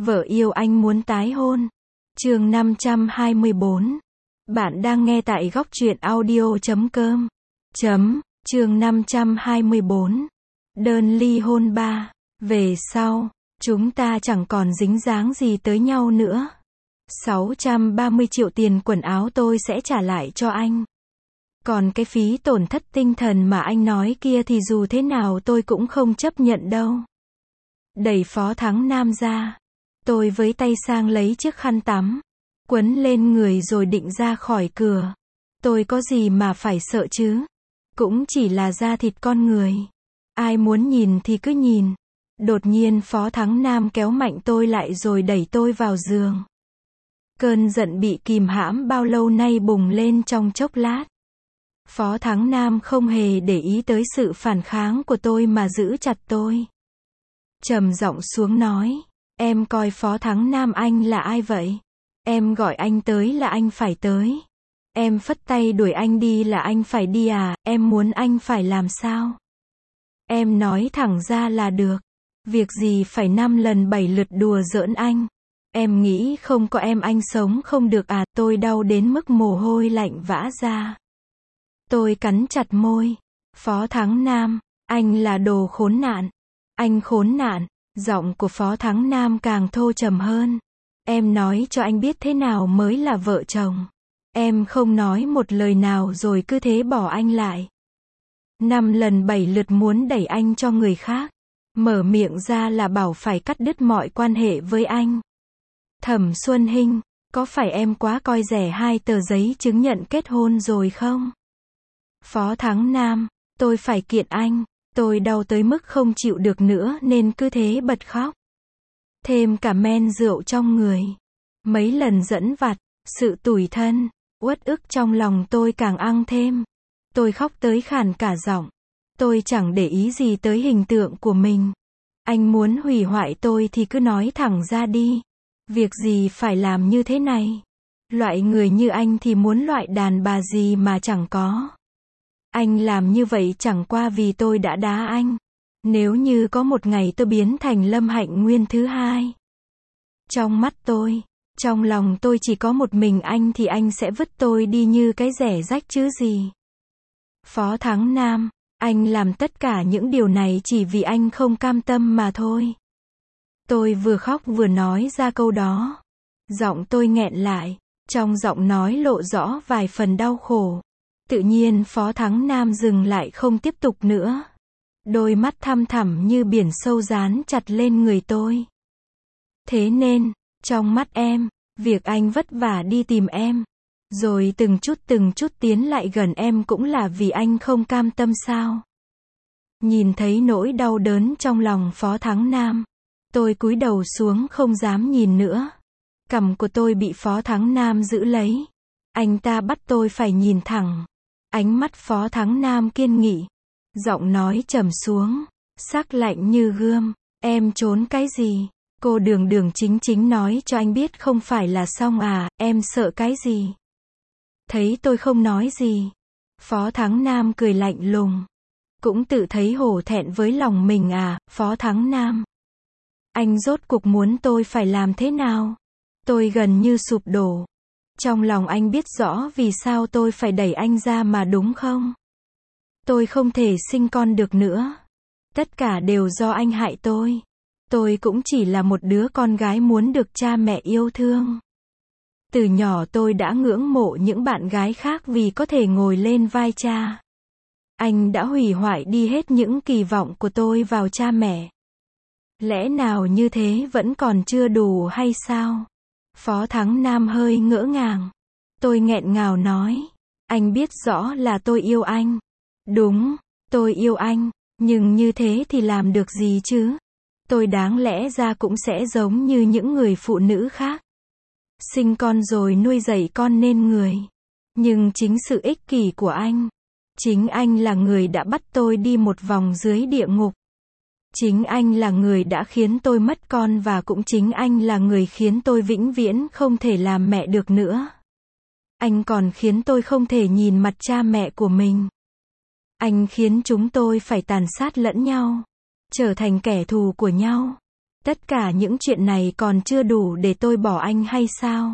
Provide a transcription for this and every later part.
Vợ yêu anh muốn tái hôn. Chương 524. Bạn đang nghe tại góc truyện audio.com. Chương 524. Đơn ly hôn 3. Về sau, chúng ta chẳng còn dính dáng gì tới nhau nữa. 630 triệu tiền quần áo tôi sẽ trả lại cho anh. Còn cái phí tổn thất tinh thần mà anh nói kia thì dù thế nào tôi cũng không chấp nhận đâu. Đẩy Phó Thắng Nam ra. Tôi với tay sang lấy chiếc khăn tắm, quấn lên người rồi định ra khỏi cửa. Tôi có gì mà phải sợ chứ? Cũng chỉ là da thịt con người. Ai muốn nhìn thì cứ nhìn. Đột nhiên Phó Thắng Nam kéo mạnh tôi lại rồi đẩy tôi vào giường. Cơn giận bị kìm hãm bao lâu nay bùng lên trong chốc lát. Phó Thắng Nam không hề để ý tới sự phản kháng của tôi mà giữ chặt tôi. Trầm giọng xuống nói, em coi Phó Thắng Nam anh là ai vậy? Em gọi anh tới là anh phải tới. Em phất tay đuổi anh đi là anh phải đi à? Em muốn anh phải làm sao? Em nói thẳng ra là được. Việc gì phải 5 lần 7 lượt đùa giỡn anh? Em nghĩ không có em anh sống không được à? Tôi đau đến mức mồ hôi lạnh vã ra. Tôi cắn chặt môi. Phó Thắng Nam, anh là đồ khốn nạn. Anh khốn nạn. Giọng của Phó Thắng Nam càng thô trầm hơn. Em nói cho anh biết thế nào mới là vợ chồng. Em không nói một lời nào rồi cứ thế bỏ anh lại. 5 lần 7 lượt muốn đẩy anh cho người khác. Mở miệng ra là bảo phải cắt đứt mọi quan hệ với anh. Thẩm Xuân Hinh, có phải em quá coi rẻ 2 tờ giấy chứng nhận kết hôn rồi không? Phó Thắng Nam, tôi phải kiện anh. Tôi đau tới mức không chịu được nữa nên cứ thế bật khóc. Thêm cả men rượu trong người. Mấy lần dẫn vặt, sự tủi thân, uất ức trong lòng tôi càng ăn thêm. Tôi khóc tới khàn cả giọng. Tôi chẳng để ý gì tới hình tượng của mình. Anh muốn hủy hoại tôi thì cứ nói thẳng ra đi. Việc gì phải làm như thế này? Loại người như anh thì muốn loại đàn bà gì mà chẳng có. Anh làm như vậy chẳng qua vì tôi đã đá anh. Nếu như có một ngày tôi biến thành Lâm Hạnh Nguyên thứ hai. Trong mắt tôi, trong lòng tôi chỉ có một mình anh thì anh sẽ vứt tôi đi như cái rẻ rách chứ gì. Phó Thắng Nam, anh làm tất cả những điều này chỉ vì anh không cam tâm mà thôi. Tôi vừa khóc vừa nói ra câu đó. Giọng tôi nghẹn lại, trong giọng nói lộ rõ vài phần đau khổ. Tự nhiên Phó Thắng Nam dừng lại không tiếp tục nữa. Đôi mắt thăm thẳm như biển sâu dán chặt lên người tôi. Thế nên, trong mắt em, việc anh vất vả đi tìm em, rồi từng chút tiến lại gần em cũng là vì anh không cam tâm sao? Nhìn thấy nỗi đau đớn trong lòng Phó Thắng Nam, tôi cúi đầu xuống không dám nhìn nữa. Cằm của tôi bị Phó Thắng Nam giữ lấy. Anh ta bắt tôi phải nhìn thẳng. Ánh mắt Phó Thắng Nam kiên nghị. Giọng nói trầm xuống, sắc lạnh như gươm. Em trốn cái gì? Cô đường đường chính chính nói cho anh biết không phải là xong à, em sợ cái gì? Thấy tôi không nói gì. Phó Thắng Nam cười lạnh lùng. Cũng tự thấy hổ thẹn với lòng mình à, Phó Thắng Nam. Anh rốt cuộc muốn tôi phải làm thế nào? Tôi gần như sụp đổ. Trong lòng anh biết rõ vì sao tôi phải đẩy anh ra mà đúng không? Tôi không thể sinh con được nữa. Tất cả đều do anh hại tôi. Tôi cũng chỉ là một đứa con gái muốn được cha mẹ yêu thương. Từ nhỏ tôi đã ngưỡng mộ những bạn gái khác vì có thể ngồi lên vai cha. Anh đã hủy hoại đi hết những kỳ vọng của tôi vào cha mẹ. Lẽ nào như thế vẫn còn chưa đủ hay sao? Phó Thắng Nam hơi ngỡ ngàng. Tôi nghẹn ngào nói. Anh biết rõ là tôi yêu anh. Đúng, tôi yêu anh. Nhưng như thế thì làm được gì chứ? Tôi đáng lẽ ra cũng sẽ giống như những người phụ nữ khác. Sinh con rồi nuôi dạy con nên người. Nhưng chính sự ích kỷ của anh. Chính anh là người đã bắt tôi đi một vòng dưới địa ngục. Chính anh là người đã khiến tôi mất con và cũng chính anh là người khiến tôi vĩnh viễn không thể làm mẹ được nữa. Anh còn khiến tôi không thể nhìn mặt cha mẹ của mình. Anh khiến chúng tôi phải tàn sát lẫn nhau, trở thành kẻ thù của nhau. Tất cả những chuyện này còn chưa đủ để tôi bỏ anh hay sao?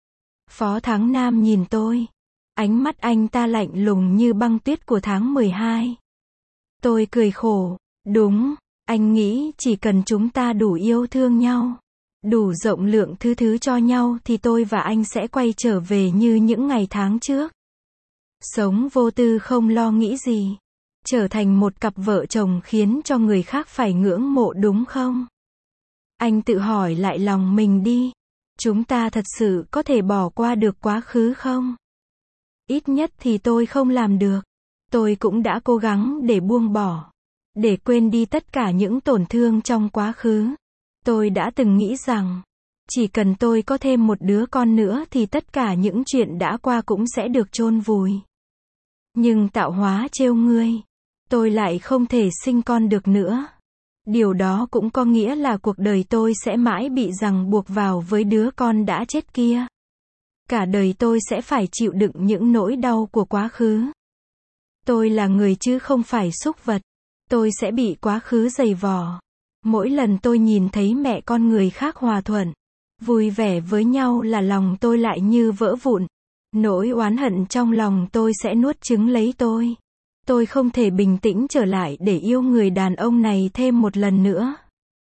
Phó Thắng Nam nhìn tôi. Ánh mắt anh ta lạnh lùng như băng tuyết của tháng 12. Tôi cười khổ. Đúng, anh nghĩ chỉ cần chúng ta đủ yêu thương nhau, đủ rộng lượng thứ cho nhau thì tôi và anh sẽ quay trở về như những ngày tháng trước. Sống vô tư không lo nghĩ gì. Trở thành một cặp vợ chồng khiến cho người khác phải ngưỡng mộ đúng không? Anh tự hỏi lại lòng mình đi. Chúng ta thật sự có thể bỏ qua được quá khứ không? Ít nhất thì tôi không làm được. Tôi cũng đã cố gắng để buông bỏ, để quên đi tất cả những tổn thương trong quá khứ. Tôi đã từng nghĩ rằng, chỉ cần tôi có thêm một đứa con nữa thì tất cả những chuyện đã qua cũng sẽ được chôn vùi. Nhưng tạo hóa trêu ngươi, tôi lại không thể sinh con được nữa. Điều đó cũng có nghĩa là cuộc đời tôi sẽ mãi bị ràng buộc vào với đứa con đã chết kia. Cả đời tôi sẽ phải chịu đựng những nỗi đau của quá khứ. Tôi là người chứ không phải súc vật. Tôi sẽ bị quá khứ giày vò. Mỗi lần tôi nhìn thấy mẹ con người khác hòa thuận, vui vẻ với nhau là lòng tôi lại như vỡ vụn. Nỗi oán hận trong lòng tôi sẽ nuốt chửng lấy tôi. Tôi không thể bình tĩnh trở lại để yêu người đàn ông này thêm một lần nữa.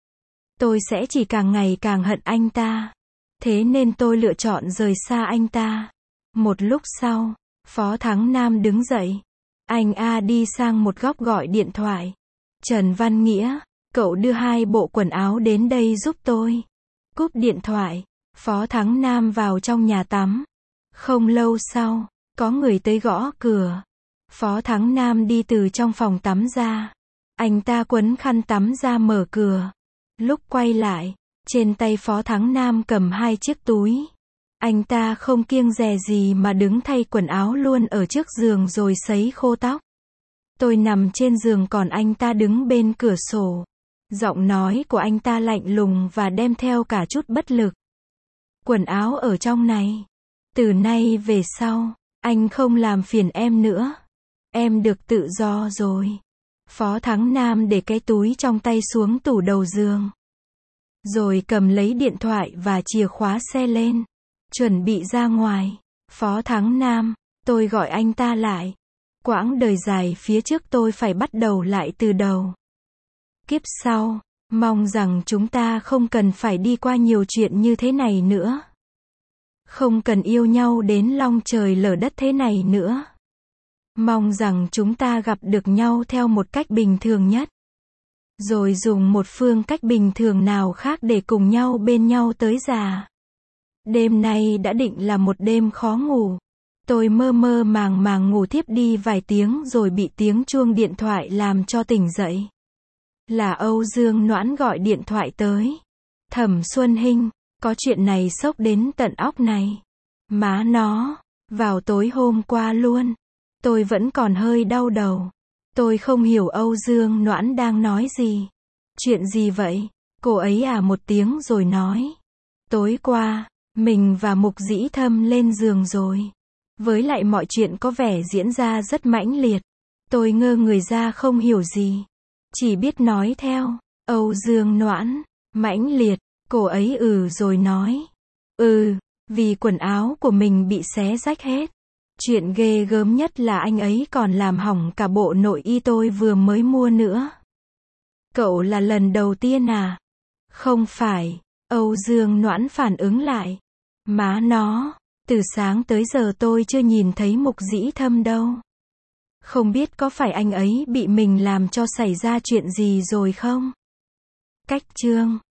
Tôi sẽ chỉ càng ngày càng hận anh ta. Thế nên tôi lựa chọn rời xa anh ta. Một lúc sau, Phó Thắng Nam đứng dậy. Anh đi sang một góc gọi điện thoại. Trần Văn Nghĩa, cậu đưa 2 bộ quần áo đến đây giúp tôi. Cúp điện thoại, Phó Thắng Nam vào trong nhà tắm. Không lâu sau, có người tới gõ cửa. Phó Thắng Nam đi từ trong phòng tắm ra. Anh ta quấn khăn tắm ra mở cửa. Lúc quay lại, trên tay Phó Thắng Nam cầm 2 chiếc túi. Anh ta không kiêng dè gì mà đứng thay quần áo luôn ở trước giường rồi sấy khô tóc. Tôi nằm trên giường còn anh ta đứng bên cửa sổ. Giọng nói của anh ta lạnh lùng và đem theo cả chút bất lực. Quần áo ở trong này. Từ nay về sau, anh không làm phiền em nữa. Em được tự do rồi. Phó Thắng Nam để cái túi trong tay xuống tủ đầu giường. Rồi cầm lấy điện thoại và chìa khóa xe lên. Chuẩn bị ra ngoài. Phó Thắng Nam, tôi gọi anh ta lại. Quãng đời dài phía trước tôi phải bắt đầu lại từ đầu. Kiếp sau, mong rằng chúng ta không cần phải đi qua nhiều chuyện như thế này nữa. Không cần yêu nhau đến long trời lở đất thế này nữa. Mong rằng chúng ta gặp được nhau theo một cách bình thường nhất. Rồi dùng một phương cách bình thường nào khác để cùng nhau bên nhau tới già. Đêm nay đã định là một đêm khó ngủ. Tôi mơ mơ màng màng ngủ thiếp đi vài tiếng rồi bị tiếng chuông điện thoại làm cho tỉnh dậy. Là Âu Dương Noãn gọi điện thoại tới. Thẩm Xuân Hinh, có chuyện này sốc đến tận óc này. Má nó, vào tối hôm qua luôn. Tôi vẫn còn hơi đau đầu. Tôi không hiểu Âu Dương Noãn đang nói gì. Chuyện gì vậy? Cô ấy một tiếng rồi nói. Tối qua, mình và Mục Dĩ Thâm lên giường rồi. Với lại mọi chuyện có vẻ diễn ra rất mãnh liệt. Tôi ngơ người ra không hiểu gì. Chỉ biết nói theo. Âu Dương Noãn, mãnh liệt, cô ấy rồi nói. Vì quần áo của mình bị xé rách hết. Chuyện ghê gớm nhất là anh ấy còn làm hỏng cả bộ nội y tôi vừa mới mua nữa. Cậu là lần đầu tiên à? Không phải, Âu Dương Noãn phản ứng lại. Má nó, từ sáng tới giờ tôi chưa nhìn thấy Mục Dĩ Thâm đâu. Không biết có phải anh ấy bị mình làm cho xảy ra chuyện gì rồi không? Cách chương